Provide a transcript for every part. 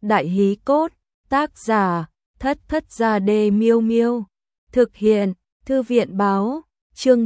Đại hí cốt, tác giả, Thất Thất Gia Đê Miêu Miêu. Thực hiện, Thư viện báo, chương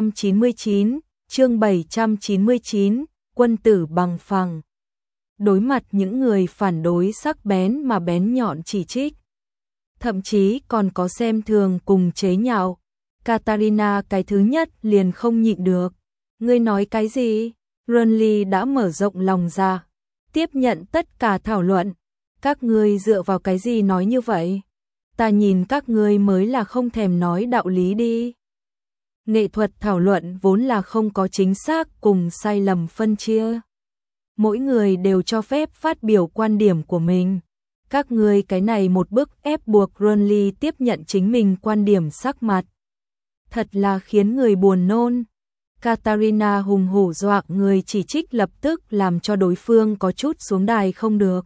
799, quân tử bằng phẳng. Đối mặt những người phản đối sắc bén mà bén nhọn chỉ trích, thậm chí còn có xem thường cùng chế nhạo, Katarina cái thứ nhất liền không nhịn được. Ngươi nói cái gì? Renly đã mở rộng lòng ra, tiếp nhận tất cả thảo luận. Các ngươi dựa vào cái gì nói như vậy? Ta nhìn các ngươi mới là không thèm nói đạo lý đi. Nghệ thuật thảo luận vốn là không có chính xác cùng sai lầm phân chia. Mỗi người đều cho phép phát biểu quan điểm của mình. Các ngươi cái này một bức ép buộc Renly tiếp nhận chính mình quan điểm sắc mặt. Thật là khiến người buồn nôn. Katarina hùng hổ dọa người chỉ trích lập tức làm cho đối phương có chút xuống đài không được.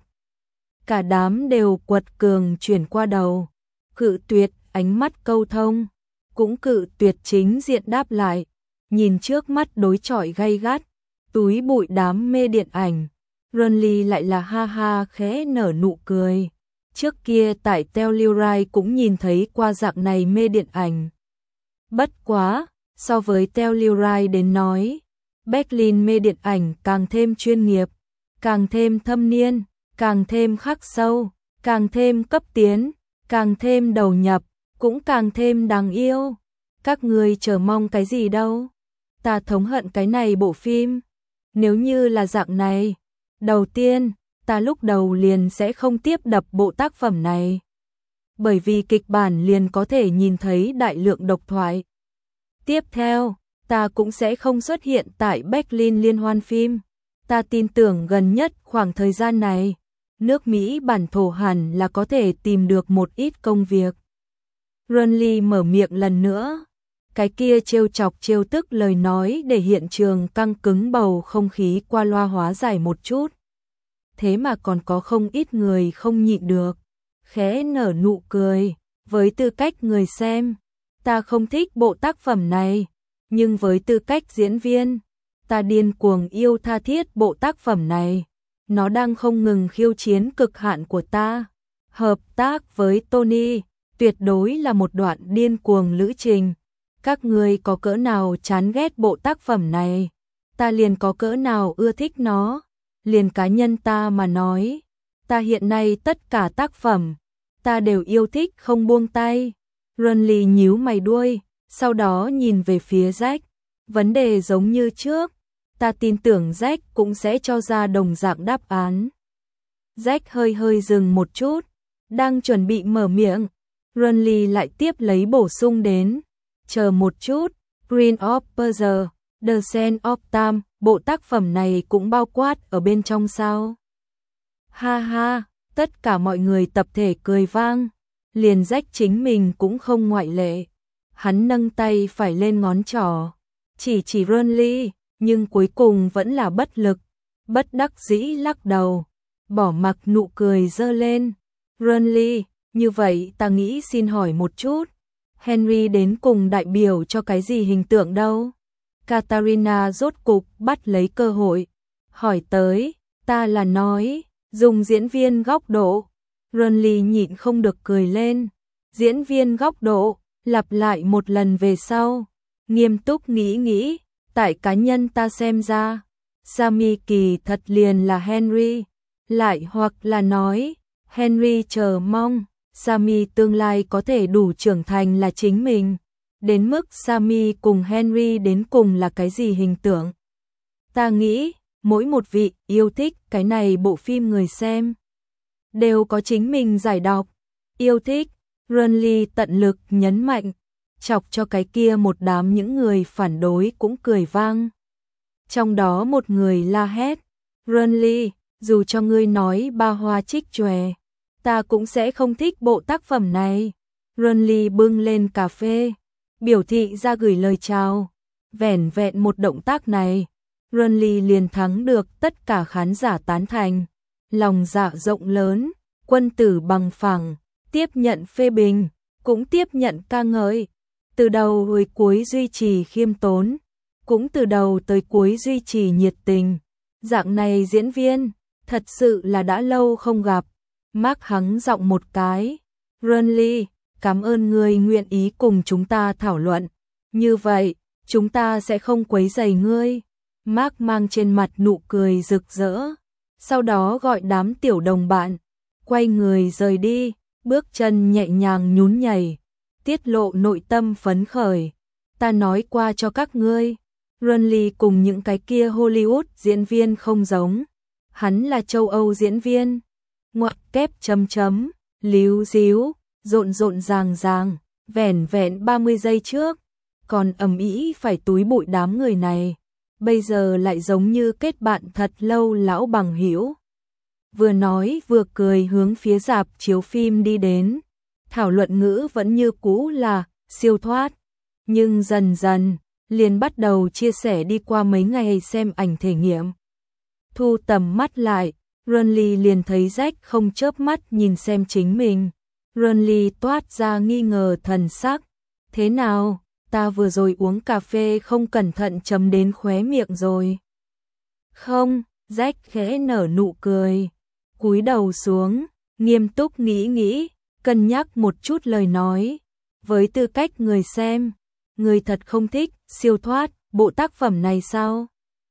Cả đám đều quật cường chuyển qua đầu, cự tuyệt ánh mắt câu thông, cũng cự tuyệt chính diện đáp lại, nhìn trước mắt đối chọi gay gắt, túi bụi đám mê điện ảnh. Renly lại là ha ha khẽ nở nụ cười. Trước kia tại Telluride cũng nhìn thấy qua dạng này mê điện ảnh. Bất quá, so với Telluride đến nói, Berlin mê điện ảnh càng thêm chuyên nghiệp, càng thêm thâm niên, càng thêm khắc sâu, càng thêm cấp tiến, càng thêm đầu nhập, cũng càng thêm đáng yêu. Các ngươi chờ mong cái gì đâu? Ta thống hận cái này bộ phim. Nếu như là dạng này, đầu tiên, ta lúc đầu liền sẽ không tiếp đập bộ tác phẩm này. Bởi vì kịch bản liền có thể nhìn thấy đại lượng độc thoại. Tiếp theo, ta cũng sẽ không xuất hiện tại Berlin liên hoan phim. Ta tin tưởng gần nhất khoảng thời gian này, nước Mỹ bản thổ hẳn là có thể tìm được một ít công việc. Renly mở miệng lần nữa. Cái kia trêu chọc trêu tức lời nói để hiện trường căng cứng bầu không khí qua loa hóa giải một chút. Thế mà còn có không ít người không nhịn được, khẽ nở nụ cười. Với tư cách người xem, ta không thích bộ tác phẩm này, nhưng với tư cách diễn viên, ta điên cuồng yêu tha thiết bộ tác phẩm này. Nó đang không ngừng khiêu chiến cực hạn của ta. Hợp tác với Tony tuyệt đối là một đoạn điên cuồng lữ trình. Các ngươi có cỡ nào chán ghét bộ tác phẩm này, ta liền có cỡ nào ưa thích nó. Liền cá nhân ta mà nói, ta hiện nay tất cả tác phẩm, ta đều yêu thích không buông tay. Renly nhíu mày đuôi, sau đó nhìn về phía Jack. Vấn đề giống như trước, ta tin tưởng Jack cũng sẽ cho ra đồng dạng đáp án. Jack hơi dừng một chút, đang chuẩn bị mở miệng. Renly lại tiếp lấy bổ sung đến. Chờ một chút, Prince of Persia, The Sands of Time, bộ tác phẩm này cũng bao quát ở bên trong sao? Ha ha, tất cả mọi người tập thể cười vang, liền Jack chính mình cũng không ngoại lệ. Hắn nâng tay phải lên ngón trỏ, chỉ Renly, nhưng cuối cùng vẫn là bất lực, bất đắc dĩ lắc đầu, bỏ mặc nụ cười dơ lên. Renly, như vậy ta nghĩ xin hỏi một chút, Henry đến cùng đại biểu cho cái gì hình tượng đâu? Katarina rốt cục bắt lấy cơ hội, hỏi tới. Ta là nói, dùng diễn viên góc độ. Renly nhịn không được cười lên. Diễn viên góc độ, lặp lại một lần về sau, nghiêm túc nghĩ, tại cá nhân ta xem ra, Sammy kỳ thật liền là Henry, lại hoặc là nói, Henry chờ mong Sammy tương lai có thể đủ trưởng thành là chính mình. Đến mức Sammy cùng Henry đến cùng là cái gì hình tượng? Ta nghĩ, mỗi một vị yêu thích cái này bộ phim người xem đều có chính mình giải đọc. Yêu thích, Renly tận lực nhấn mạnh, chọc cho cái kia một đám những người phản đối cũng cười vang. Trong đó một người la hét, Renly, dù cho ngươi nói ba hoa trích chòe, ta cũng sẽ không thích bộ tác phẩm này. Renly bưng lên cà phê, biểu thị ra gửi lời chào. Vẻn vẹn một động tác này, Renly liền thắng được tất cả khán giả tán thành. Lòng dạ rộng lớn, quân tử bằng phẳng, tiếp nhận phê bình, cũng tiếp nhận ca ngợi. Từ đầu tới cuối duy trì khiêm tốn, cũng từ đầu tới cuối duy trì nhiệt tình. Dạng này diễn viên, thật sự là đã lâu không gặp. Mark hắng giọng một cái. Renly, cảm ơn ngươi nguyện ý cùng chúng ta thảo luận. Như vậy, chúng ta sẽ không quấy rầy ngươi. Mark mang trên mặt nụ cười rực rỡ. Sau đó gọi đám tiểu đồng bạn, quay người rời đi, bước chân nhẹ nhàng nhún nhảy, tiết lộ nội tâm phấn khởi. Ta nói qua cho các ngươi, Renly cùng những cái kia Hollywood diễn viên không giống. Hắn là châu Âu diễn viên. Ngoặc kép chấm chấm, líu díu, rộn rộn ràng ràng, vẻn vẹn 30 giây trước, còn ầm ĩ phải túi bụi đám người này. Bây giờ lại giống như kết bạn thật lâu lão bằng hữu. Vừa nói vừa cười hướng phía rạp chiếu phim đi đến. Thảo luận ngữ vẫn như cũ là siêu thoát, nhưng dần dần liền bắt đầu chia sẻ đi qua mấy ngày xem ảnh thể nghiệm. Thu tầm mắt lại, Renly liền thấy Jack không chớp mắt nhìn xem chính mình. Renly toát ra nghi ngờ thần sắc. Thế nào, ta vừa rồi uống cà phê không cẩn thận chấm đến khóe miệng rồi. Không, Jack khẽ nở nụ cười, cúi đầu xuống, nghiêm túc nghĩ, cân nhắc một chút lời nói. Với tư cách người xem, người thật không thích siêu thoát bộ tác phẩm này sao?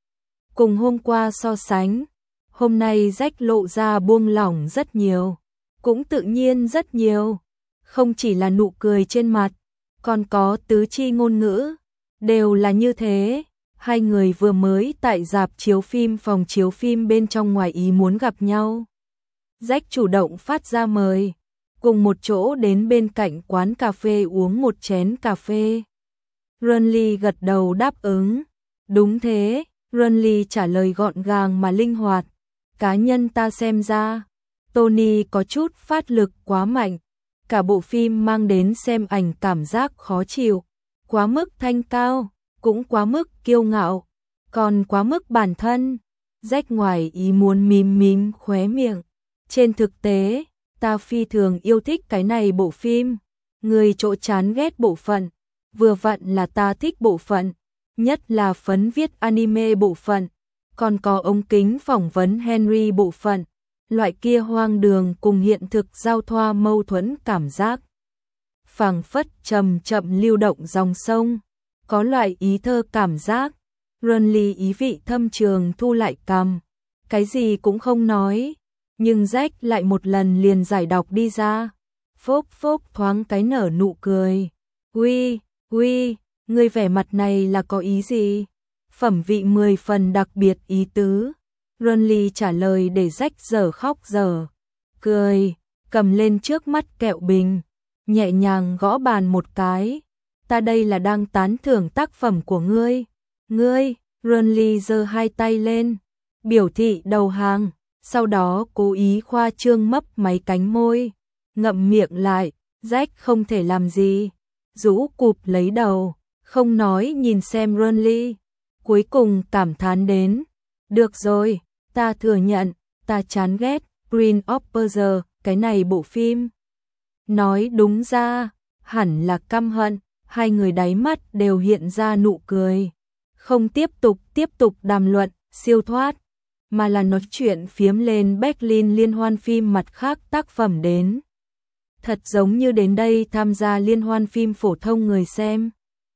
Cùng hôm qua so sánh, hôm nay Jack lộ ra buông lỏng rất nhiều, cũng tự nhiên rất nhiều. Không chỉ là nụ cười trên mặt, còn có tứ chi ngôn ngữ, đều là như thế. Hai người vừa mới tại rạp chiếu phim phòng chiếu phim bên trong ngoài ý muốn gặp nhau. Jack chủ động phát ra mời, cùng một chỗ đến bên cạnh quán cà phê uống một chén cà phê. Renly gật đầu đáp ứng. Đúng thế, Renly trả lời gọn gàng mà linh hoạt. Cá nhân ta xem ra, Tony có chút phát lực quá mạnh. Cả bộ phim mang đến xem ảnh cảm giác khó chịu, quá mức thanh cao, cũng quá mức kiêu ngạo, còn quá mức bản thân. Jack ngoài ý muốn mím khóe miệng. Trên thực tế, ta phi thường yêu thích cái này bộ phim. Người chỗ chán ghét bộ phận, vừa vặn là ta thích bộ phận, nhất là phấn viết anime bộ phận, còn có ống kính phỏng vấn Henry bộ phận. Loại kia hoang đường cùng hiện thực giao thoa mâu thuẫn cảm giác. Phảng phất chậm chậm lưu động dòng sông, có loại ý thơ cảm giác. Renly ý vị thâm trường thu lại cằm, cái gì cũng không nói, nhưng Jack lại một lần liền giải đọc đi ra. Phốc phốc thoáng cái nở nụ cười. Uy, ngươi vẻ mặt này là có ý gì? Phẩm vị 10 phần đặc biệt ý tứ. Renly trả lời để Jack dở khóc dở cười, cầm lên trước mắt kẹo bình, nhẹ nhàng gõ bàn một cái. Ta đây là đang tán thưởng tác phẩm của ngươi. Ngươi, Renly giơ hai tay lên, biểu thị đầu hàng, sau đó cố ý khoa trương mấp máy cánh môi, ngậm miệng lại. Jack không thể làm gì, rũ cụp lấy đầu, không nói nhìn xem Renly. Cuối cùng cảm thán đến, được rồi, ta thừa nhận, ta chán ghét Prince of Persia, cái này bộ phim. Nói đúng ra, hẳn là căm hận. Hai người đáy mắt đều hiện ra nụ cười. Không tiếp tục đàm luận siêu thoát, mà là nói chuyện phiếm lên Berlin liên hoan phim mặt khác tác phẩm đến. Thật giống như đến đây tham gia liên hoan phim phổ thông người xem.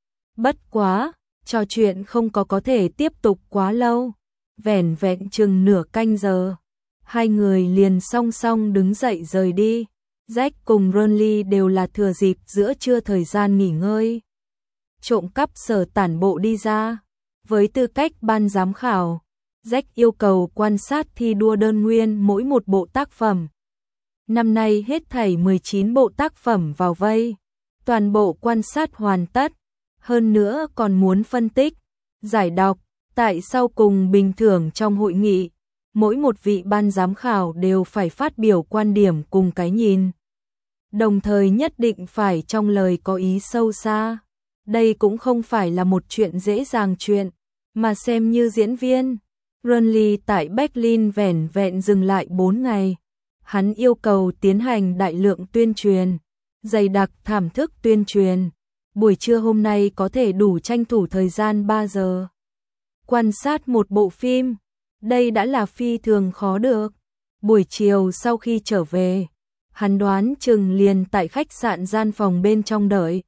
Bất quá, trò chuyện không có thể tiếp tục quá lâu, vẻn vẹn chừng nửa canh giờ. Hai người liền song song đứng dậy rời đi. Jack cùng Renly đều là thừa dịp giữa trưa thời gian nghỉ ngơi, trộm cắp sở tản bộ đi ra. Với tư cách ban giám khảo, Jack yêu cầu quan sát thi đua đơn nguyên mỗi một bộ tác phẩm. Năm nay hết thảy 19 bộ tác phẩm vào vây, toàn bộ quan sát hoàn tất, hơn nữa còn muốn phân tích, giải đọc. Tại sau cùng bình thưởng trong hội nghị, mỗi một vị ban giám khảo đều phải phát biểu quan điểm cùng cái nhìn, đồng thời nhất định phải trong lời có ý sâu xa. Đây cũng không phải là một chuyện dễ dàng chuyện, mà xem như diễn viên. Renly tại Berlin vẻn vẹn dừng lại 4 ngày. Hắn yêu cầu tiến hành đại lượng tuyên truyền, dày đặc thảm thức tuyên truyền. Buổi trưa hôm nay có thể đủ tranh thủ thời gian 3 giờ. Quan sát một bộ phim, đây đã là phi thường khó được. Buổi chiều sau khi trở về, hắn đoán chừng liền tại khách sạn gian phòng bên trong đợi.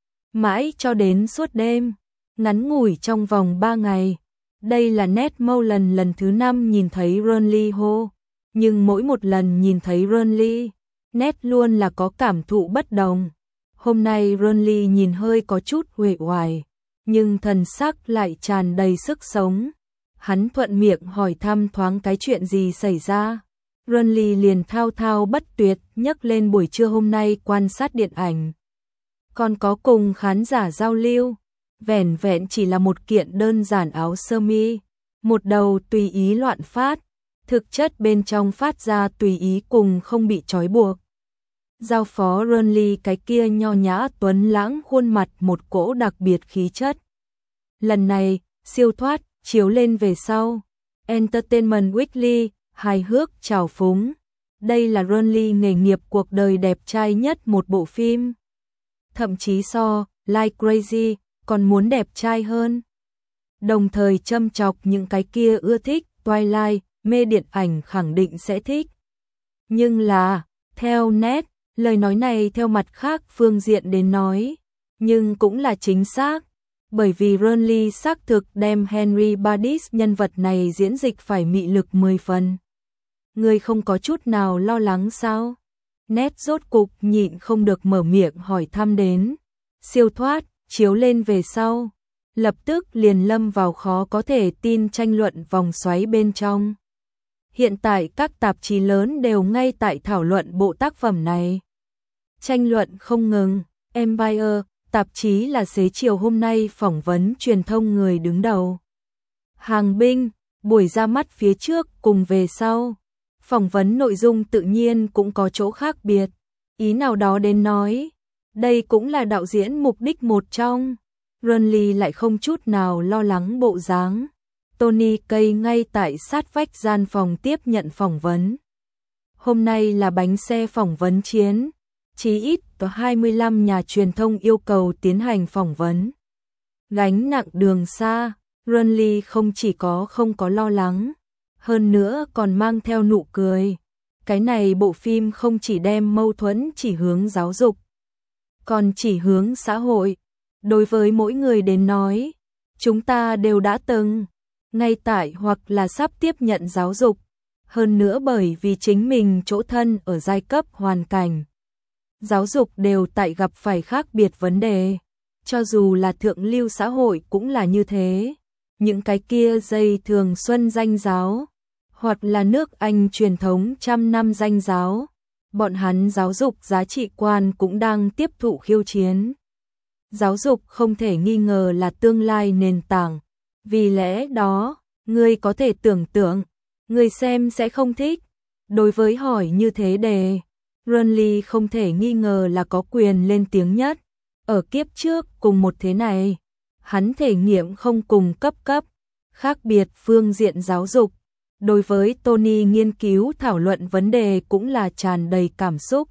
Mãi cho đến suốt đêm, ngắn ngủi trong vòng 3 ngày. Đây là Ned Mullen lần thứ 5 nhìn thấy Renly hô. Nhưng mỗi một lần nhìn thấy Renly, Ned luôn là có cảm thụ bất đồng. Hôm nay Renly nhìn hơi có chút uể oải, nhưng thần sắc lại tràn đầy sức sống. Hắn thuận miệng hỏi thăm thoáng cái chuyện gì xảy ra. Renly liền thao thao bất tuyệt nhắc lên buổi trưa hôm nay quan sát điện ảnh. Còn có cùng khán giả giao lưu, vẻn vẹn chỉ là một kiện đơn giản áo sơ mi, một đầu tùy ý loạn phát, thực chất bên trong phát ra tùy ý cùng không bị trói buộc. Giao phó Renly cái kia nho nhã tuấn lãng khuôn mặt một cỗ đặc biệt khí chất. Lần này, siêu thoát, chiếu lên về sau. Entertainment Weekly, hài hước trào phúng. Đây là Renly nghề nghiệp cuộc đời đẹp trai nhất một bộ phim. Thậm chí so, Like Crazy, còn muốn đẹp trai hơn. Đồng thời châm chọc những cái kia ưa thích Twilight, mê điện ảnh khẳng định sẽ thích. Nhưng là, theo Ned, lời nói này theo mặt khác phương diện đến nói, nhưng cũng là chính xác, bởi vì Renly xác thực đem Henry Badis nhân vật này diễn dịch phải mị lực 10 phần. Ngươi không có chút nào lo lắng sao? Ned rốt cục nhịn không được mở miệng hỏi thăm đến. Siêu thoát, chiếu lên về sau, lập tức liền lâm vào khó có thể tin tranh luận vòng xoáy bên trong. Hiện tại các tạp chí lớn đều ngay tại thảo luận bộ tác phẩm này. Tranh luận không ngừng. Empire, tạp chí là xế chiều hôm nay phỏng vấn truyền thông người đứng đầu. Hàng binh, buổi ra mắt phía trước cùng về sau. Phỏng vấn nội dung tự nhiên cũng có chỗ khác biệt. Ý nào đó đến nói, đây cũng là đạo diễn mục đích một trong. Renly lại không chút nào lo lắng bộ dáng. Tony Kaye ngay tại sát vách gian phòng tiếp nhận phỏng vấn. Hôm nay là bánh xe phỏng vấn chiến. Chí ít có 25 nhà truyền thông yêu cầu tiến hành phỏng vấn. Gánh nặng đường xa, Renly không chỉ không có lo lắng, hơn nữa còn mang theo nụ cười. Cái này bộ phim không chỉ đem mâu thuẫn chỉ hướng giáo dục, còn chỉ hướng xã hội. Đối với mỗi người đến nói, chúng ta đều đã từng, ngay tại hoặc là sắp tiếp nhận giáo dục. Hơn nữa bởi vì chính mình chỗ thân ở giai cấp hoàn cảnh. Giáo dục đều tại gặp phải khác biệt vấn đề. Cho dù là thượng lưu xã hội cũng là như thế. Những cái kia dây thường xuân danh giáo, hoặc là nước Anh truyền thống trăm năm danh giáo, bọn hắn giáo dục giá trị quan cũng đang tiếp thụ khiêu chiến. Giáo dục không thể nghi ngờ là tương lai nền tảng. Vì lẽ đó, ngươi có thể tưởng tượng, người xem sẽ không thích. Đối với hỏi như thế đề, Renly không thể nghi ngờ là có quyền lên tiếng nhất. Ở kiếp trước cùng một thế này, hắn thể nghiệm không cùng cấp, khác biệt phương diện giáo dục. Đối với Tony nghiên cứu thảo luận vấn đề cũng là tràn đầy cảm xúc.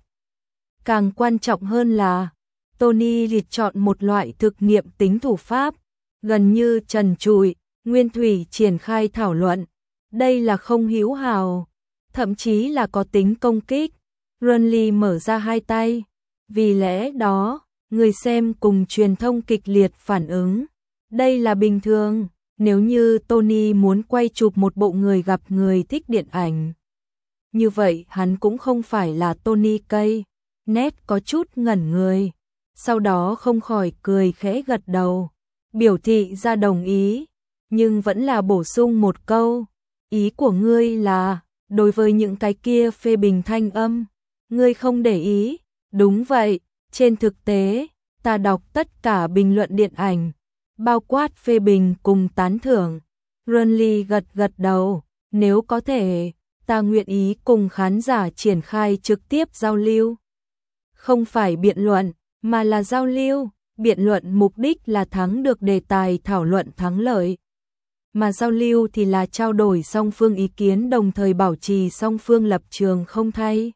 Càng quan trọng hơn là, Tony liệt chọn một loại thực nghiệm tính thủ pháp, gần như trần trụi, nguyên thủy triển khai thảo luận. Đây là không hữu hào, thậm chí là có tính công kích. Renly mở ra hai tay. Vì lẽ đó, người xem cùng truyền thông kịch liệt phản ứng. Đây là bình thường, nếu như Tony muốn quay chụp một bộ người gặp người thích điện ảnh. Như vậy hắn cũng không phải là Tony Kaye. Ned có chút ngẩn người, sau đó không khỏi cười khẽ gật đầu, biểu thị ra đồng ý, nhưng vẫn là bổ sung một câu. Ý của ngươi là, đối với những cái kia phê bình thanh âm, ngươi không để ý. Đúng vậy, trên thực tế, ta đọc tất cả bình luận điện ảnh, bao quát phê bình cùng tán thưởng. Renly gật đầu, nếu có thể, ta nguyện ý cùng khán giả triển khai trực tiếp giao lưu. Không phải biện luận, mà là giao lưu. Biện luận mục đích là thắng được đề tài thảo luận thắng lợi. Mà giao lưu thì là trao đổi song phương ý kiến đồng thời bảo trì song phương lập trường không thay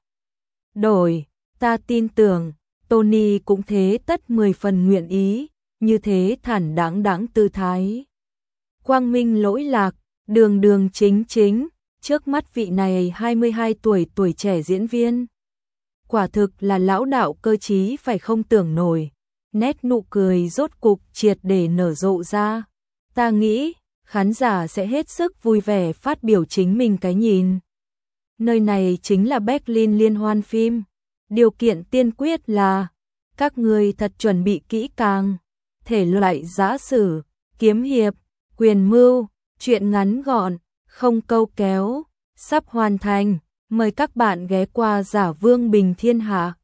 đổi. Ta tin tưởng, Tony cũng thế tất 10 phần nguyện ý, như thế thản đáng tư thái. Quang minh lỗi lạc, đường chính, trước mắt vị này 22 tuổi trẻ diễn viên. Quả thực là lão đạo cơ trí phải không tưởng nổi. Nét nụ cười rốt cục triệt để nở rộ ra. Ta nghĩ, khán giả sẽ hết sức vui vẻ phát biểu chính mình cái nhìn. Nơi này chính là Berlin Liên hoan phim. Điều kiện tiên quyết là các người thật chuẩn bị kỹ càng. Thể loại giã sử, kiếm hiệp, quyền mưu, truyện ngắn gọn, không câu kéo, sắp hoàn thành. Mời các bạn ghé qua Giả Vương Bình Thiên Hạ.